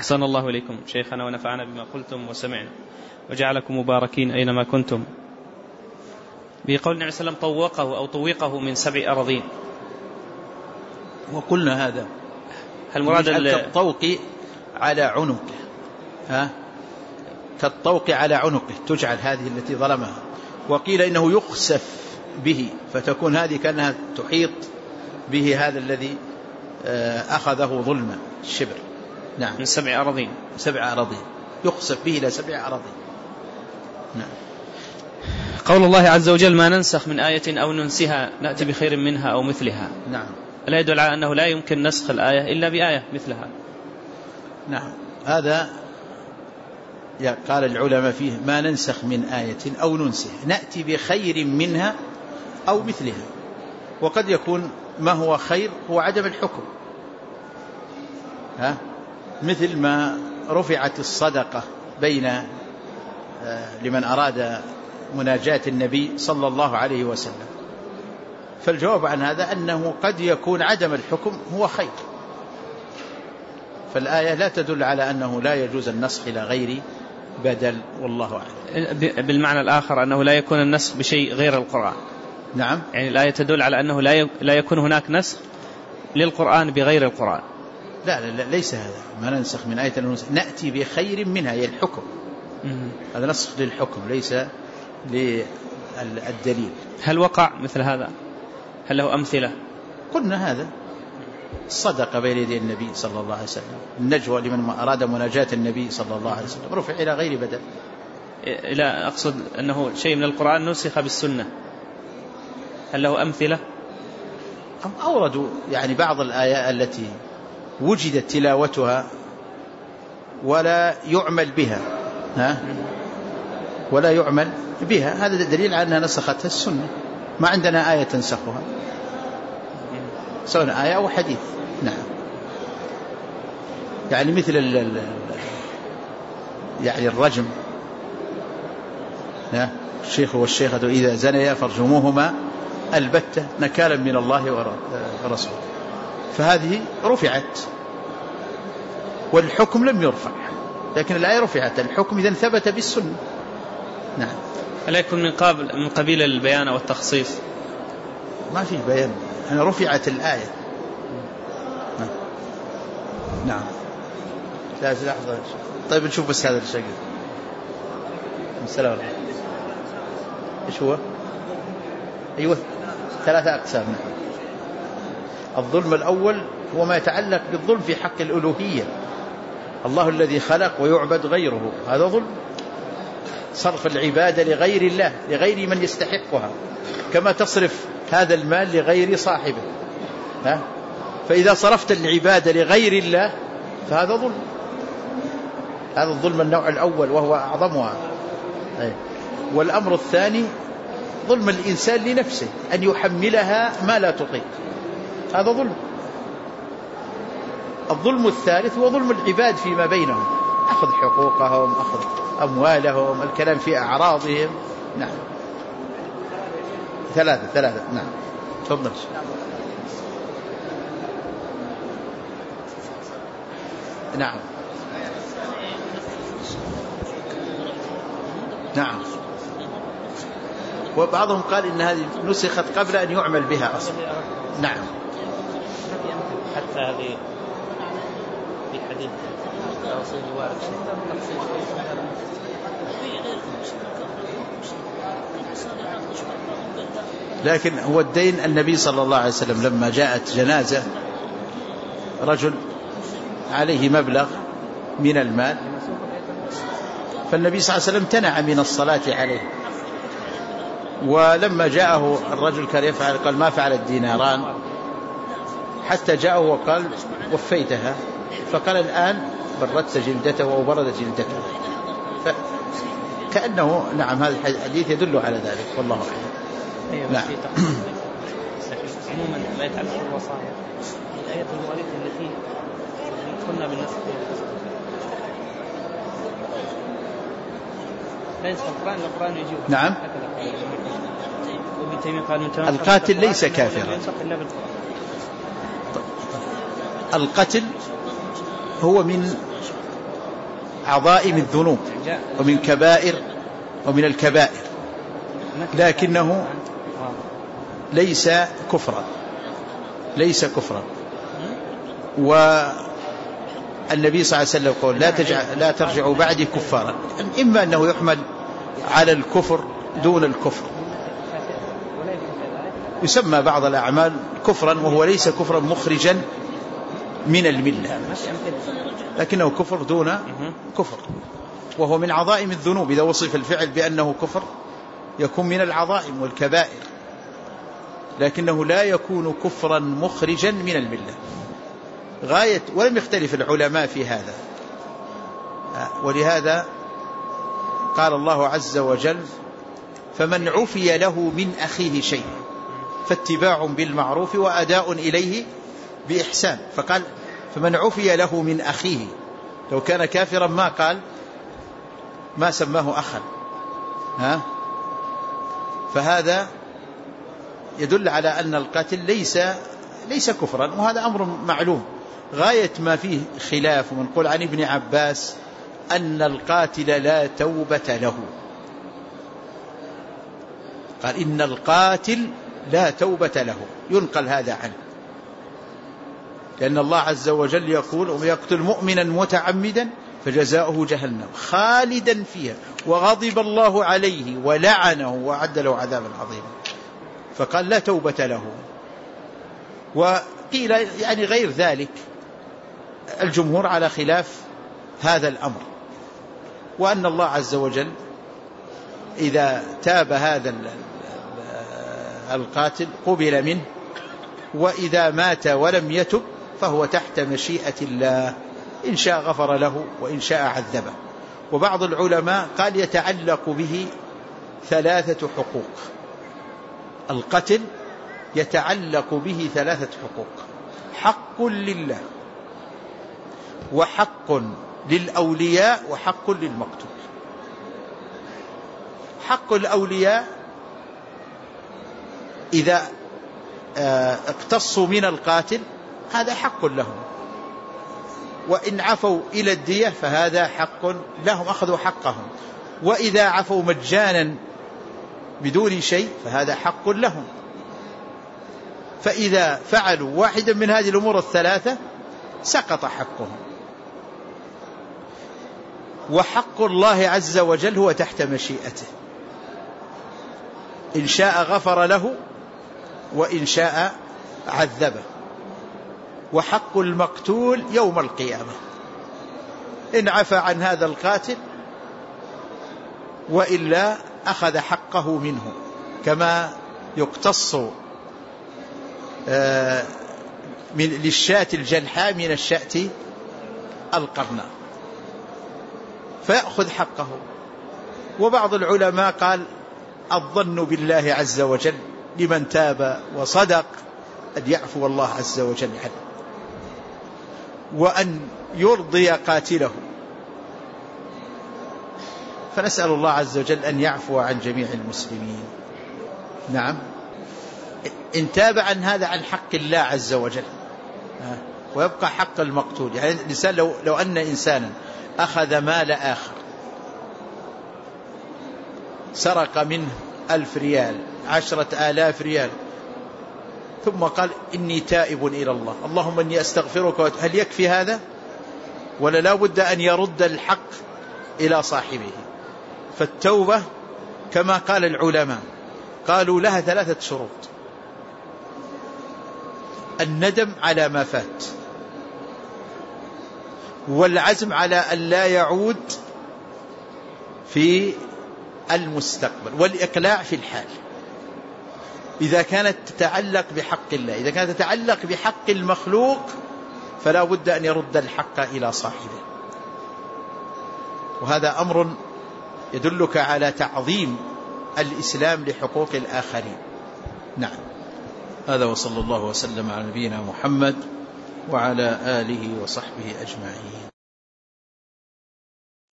أحسن الله إليكم شيخنا ونفعنا بما قلتم وسمعنا وجعلكم مباركين أينما كنتم. بقول النبي صلى الله عليه وسلم طوقه أو طوقه من 7 أراضين، وقلنا هذا هل مراد كالطوق على عنقه، كالطوق على عنقه تجعل هذه التي ظلمها، وقيل إنه يخسف به فتكون هذه كأنها تحيط به هذا الذي أخذه ظلما الشبر. نعم، من 7 أراضين، 7 أراضين يخسف به إلى 7 أراضين. نعم. قول الله عز وجل ما ننسخ من آية أو ننسها نأتي بخير منها أو مثلها، نعم، لا يدل على أنه لا يمكن نسخ الآية إلا بآية مثلها. نعم، هذا قال العلماء فيه ما ننسخ من آية أو ننسها نأتي بخير منها أو مثلها، وقد يكون ما هو خير هو عدم الحكم، مثل ما رفعت الصدقة بين لمن أراد مناجاة النبي صلى الله عليه وسلم، فالجواب عن هذا أنه قد يكون عدم الحكم هو خير، فالآية لا تدل على أنه لا يجوز النسخ إلى غير بدل، والله أعلم. بالمعنى الآخر أنه لا يكون النسخ بشيء غير القرآن. نعم، يعني الآية تدل على أنه لا يكون هناك نسخ للقرآن بغير القرآن. لا لا لا، ليس هذا ما ننسخ من آية نأتي بخير منها، هي الحكم، هذا نسخ للحكم ليس للدليل. هل وقع مثل هذا؟ هل له أمثلة؟ قلنا هذا الصدقة بين يدي النبي صلى الله عليه وسلم، النجوى لمن أراد مناجاة النبي صلى الله عليه وسلم رفع إلى غير بدل. لا، أقصد أنه شيء من القرآن نسخ بالسنة، هل له أمثلة؟ أوردوا يعني بعض الآيات التي وجدت تلاوتها ولا يعمل بها، ولا يعمل بها، هذا دليل على أنها نسختها السنة، ما عندنا آية تنسخها سواء آية أو حديث. نعم، يعني مثل يعني الرجم، الشيخ والشيخة إذا زنيا فارجموهما البتة نكالا من الله ورسوله، فهذه رفعت والحكم لم يرفع، لكن الآية رفعت، الحكم إذن ثبت بالسنة. نعم. ألا يكون من قبيل البيان والتخصيص؟ ما في بيان، أنا رفعت الآية. نعم. لحظة. طيب نشوف بس هذا الشيء. السلام عليكم. إيش هو؟ أيوة 3 أقسام. الظلم الأول هو ما يتعلق بالظلم في حق الألوهية، الله الذي خلق ويعبد غيره، هذا ظلم، صرف العبادة لغير الله لغير من يستحقها، كما تصرف هذا المال لغير صاحبه، فإذا صرفت العبادة لغير الله فهذا ظلم، هذا الظلم النوع الأول وهو أعظمها. والأمر الثاني ظلم الإنسان لنفسه، أن يحملها ما لا تطيق، هذا ظلم. الظلم الثالث هو ظلم العباد فيما بينهم، أخذ حقوقهم، أخذ أموالهم، الكلام في أعراضهم. نعم. 3. نعم، تفضل. نعم. نعم. وبعضهم قال إن هذه نسخت قبل أن يعمل بها أصلا. نعم. حتى هذه في حديث رسول الله لكن هو الدين، النبي صلى الله عليه وسلم لما جاءت جنازة رجل عليه مبلغ من المال، فالنبي صلى الله عليه وسلم تنع من الصلاة عليه، ولما جاءه الرجل كان يفعل قال ما فعل الديناران، حتى جاءه وقال وفيتها، فقال الآن بردت جلدته أو بردت جلدته، كأنه نعم هذا الحديث يدل على ذلك، والله أعلم. نعم. عموما ما يتعلق بالوصايا، الآية الوارثة التي كنا بالنسخ لا ينسخ القرآن يجيب. نعم. القاتل ليس كافرا، القتل هو من عظائم الذنوب ومن كبائر ومن الكبائر، لكنه ليس كفرا، ليس كفرا. والنبي صلى الله عليه وسلم قال لا ترجعوا بعدي كفارا، إما أنه يحمل على الكفر دون الكفر. يسمى بعض الأعمال كفرا وهو ليس كفرا مخرجا من الملة، لكنه كفر دون كفر، وهو من عظائم الذنوب. إذا وصف الفعل بأنه كفر يكون من العظائم والكبائر، لكنه لا يكون كفرا مخرجا من الملة غاية. ولم يختلف العلماء في هذا، ولهذا قال الله عز وجل: فمن عفي له من أخيه شيء فاتباع بالمعروف وأداء إليه بإحسان. فقال فمن عفي له من أخيه، لو كان كافرا ما قال، ما سماه أخا. فهذا يدل على أن القاتل ليس كفرا، وهذا أمر معلوم. غاية ما فيه خلاف، ونقول عن ابن عباس أن القاتل لا توبة له. قال إن القاتل لا توبة له، ينقل هذا عنه، لأن الله عز وجل يقول: ومن يقتل مؤمنا متعمدا فجزاؤه جهنم خالدا فيها وغضب الله عليه ولعنه وأعد له عذابا عظيما. فقال لا توبة له. وقيل يعني غير ذلك، الجمهور على خلاف هذا الأمر، وأن الله عز وجل إذا تاب هذا القاتل قبل منه، وإذا مات ولم يتب فهو تحت مشيئة الله، إن شاء غفر له وإن شاء عذبه. وبعض العلماء قال يتعلق به 3 حقوق. القتل يتعلق به 3 حقوق: حق لله، وحق للأولياء، وحق للمقتول. حق الأولياء إذا اقتصوا من القاتل هذا حق لهم، وإن عفوا إلى الدية فهذا حق لهم، أخذوا حقهم. وإذا عفوا مجانا بدون شيء فهذا حق لهم. فإذا فعلوا واحدا من هذه الأمور 3 سقط حقهم. وحق الله عز وجل هو تحت مشيئته، إن شاء غفر له وإن شاء عذبه. وحق المقتول يوم القيامة، إن عفى عن هذا القاتل وإلا أخذ حقه منه، كما يقتص للشاة الجلحاء من الشاة القرناء، فيأخذ حقه. وبعض العلماء قال الظن بالله عز وجل لمن تاب وصدق أن يعفو الله عز وجل عنه، وأن يرضي قاتله. فنسأل الله عز وجل أن يعفو عن جميع المسلمين. نعم، إن تاب عن هذا عن حق الله عز وجل، ويبقى حق المقتول. يعني الإنسان لو أن إنسانا أخذ مال آخر، سرق منه 1000 ريال 10,000 ريال، ثم قال إني تائب إلى الله، اللهم إني أستغفرك، هل يكفي هذا؟ ولا لا بد أن يرد الحق إلى صاحبه؟ فالتوبة كما قال العلماء قالوا لها 3 شروط: الندم على ما فات، والعزم على أن لا يعود في المستقبل، والإقلاع في الحال. إذا كانت تتعلق بحق الله، إذا كانت تتعلق بحق المخلوق فلا بد أن يرد الحق إلى صاحبه. وهذا أمر يدلك على تعظيم الإسلام لحقوق الآخرين. نعم، هذا وصلى الله وسلم على نبينا محمد وعلى آله وصحبه أجمعين.